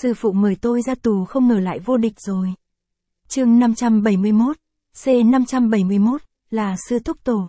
Sư phụ mời tôi ra tù không ngờ lại vô địch rồi. Chương 571, C571, là Sư Thúc Tổ.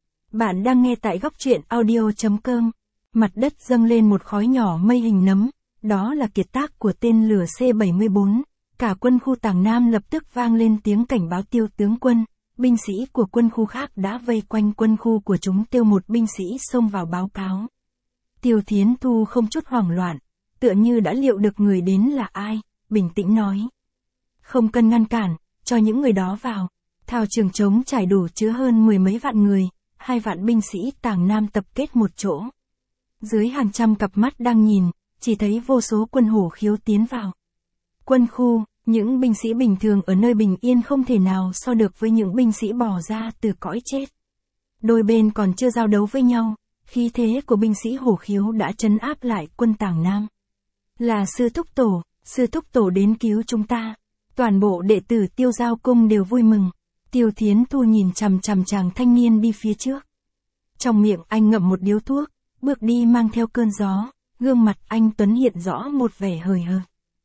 Bạn đang nghe tại góc truyện audio.com. Mặt đất dâng lên một khói nhỏ mây hình nấm, đó là kiệt tác của tên lửa C-74. Cả quân khu Tàng Nam lập tức vang lên tiếng cảnh báo Tiêu tướng quân. Binh sĩ của quân khu khác đã vây quanh quân khu của chúng. Một binh sĩ xông vào báo cáo. Tiêu Thiến Thu không chút hoảng loạn, tựa như đã liệu được người đến là ai, bình tĩnh nói. Không cần ngăn cản, cho những người đó vào. Thao trường trống trải đủ chứa hơn 10 mấy vạn người, 2 vạn binh sĩ Tàng Nam tập kết một chỗ. Dưới hàng trăm cặp mắt đang nhìn, chỉ thấy vô số quân hổ khiếu tiến vào. Quân khu, những binh sĩ bình thường ở nơi bình yên không thể nào so được với những binh sĩ bỏ ra từ cõi chết. Đôi bên còn chưa giao đấu với nhau, khí thế của binh sĩ hổ khiếu đã trấn áp lại quân Tàng Nam. Là Sư Thúc Tổ đến cứu chúng ta. Toàn bộ đệ tử Tiêu Giao Cung đều vui mừng. Tiêu Thiến Thu nhìn chằm chằm chàng thanh niên đi phía trước. Trong miệng anh ngậm một điếu thuốc, bước đi mang theo cơn gió, gương mặt anh tuấn hiện rõ một vẻ hời hợt.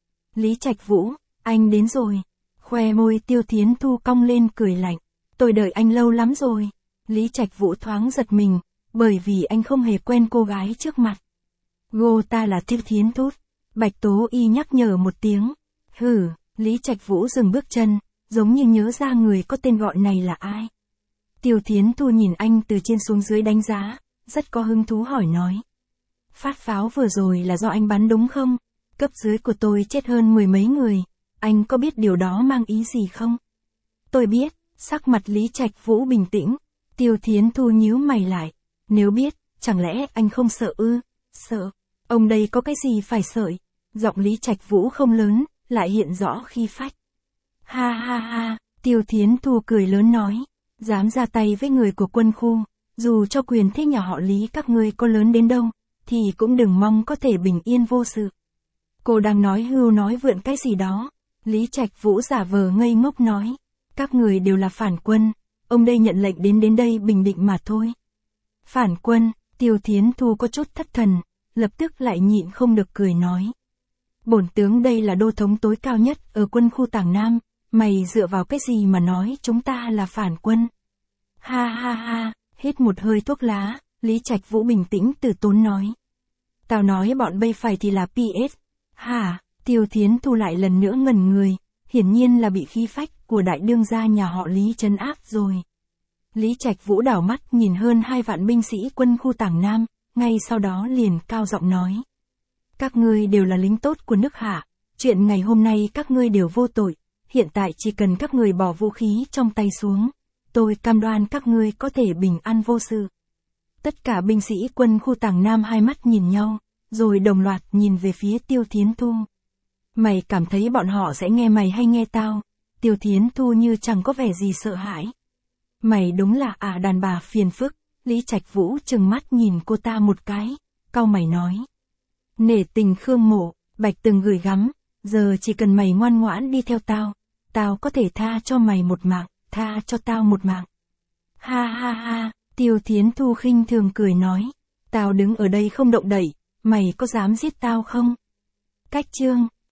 Lý Trạch Vũ, anh đến rồi. Khoe môi Tiêu Thiến Thu cong lên cười lạnh. Tôi đợi anh lâu lắm rồi. Lý Trạch Vũ thoáng giật mình, bởi vì anh không hề quen cô gái trước mặt. Cô ta là Tiêu Thiến Thu. Bạch Tố Y nhắc nhở một tiếng. Hử, Lý Trạch Vũ dừng bước chân, giống như nhớ ra người có tên gọi này là ai. Tiêu Thiến Thu nhìn anh từ trên xuống dưới đánh giá, rất có hứng thú hỏi nói. Phát pháo vừa rồi là do anh bắn đúng không? Cấp dưới của tôi chết hơn 10 mấy người, anh có biết điều đó mang ý gì không? Tôi biết, sắc mặt Lý Trạch Vũ bình tĩnh. Tiêu Thiến Thu nhíu mày lại. Nếu biết, chẳng lẽ anh không sợ ư? Sợ? Ông đây có cái gì phải sợ? Giọng Lý Trạch Vũ không lớn, lại hiện rõ khí phách. Ha ha ha, Tiêu Thiến Thu cười lớn nói. Dám ra tay với người của quân khu, dù cho quyền thế nhà họ Lý các ngươi có lớn đến đâu, thì cũng đừng mong có thể bình yên vô sự. Cô đang nói hưu nói vượn cái gì đó. Lý Trạch Vũ giả vờ ngây ngốc nói. Các người đều là phản quân, ông đây nhận lệnh đến đây bình định mà thôi. Phản quân, Tiêu Thiến Thu có chút thất thần, lập tức lại nhịn không được cười nói. Bổn tướng đây là đô thống tối cao nhất ở quân khu Tàng Nam, mày dựa vào cái gì mà nói chúng ta là phản quân? Ha ha ha, hít một hơi thuốc lá, Lý Trạch Vũ bình tĩnh từ tốn nói. Tao nói bọn bây phải thì là PS. Hả, Tiêu Thiến Thu lại lần nữa ngẩn người, hiển nhiên là bị khí phách của đại đương gia nhà họ Lý trấn áp rồi. Lý Trạch Vũ đảo mắt nhìn hơn 2 vạn binh sĩ quân khu Tàng Nam, ngay sau đó liền cao giọng nói. Các ngươi đều là lính tốt của nước Hạ, chuyện ngày hôm nay các ngươi đều vô tội, hiện tại chỉ cần các ngươi bỏ vũ khí trong tay xuống, tôi cam đoan các ngươi có thể bình an vô sự. Tất cả binh sĩ quân khu Tàng Nam hai mắt nhìn nhau, rồi đồng loạt nhìn về phía Tiêu Thiến Thu. Mày cảm thấy bọn họ sẽ nghe mày hay nghe tao? Tiêu Thiến Thu như chẳng có vẻ gì sợ hãi. Mày đúng là đàn bà phiền phức. Lý Trạch Vũ trừng mắt nhìn cô ta một cái, cau mày nói. Nể tình Khương Mộ, Bạch từng gửi gắm, giờ chỉ cần mày ngoan ngoãn đi theo tao, tao có thể tha cho mày một mạng, tha cho tao một mạng. Ha ha ha, Tiêu Thiến Thu khinh thường cười nói. Tao đứng ở đây không động đậy, mày có dám giết tao không? Cách chương.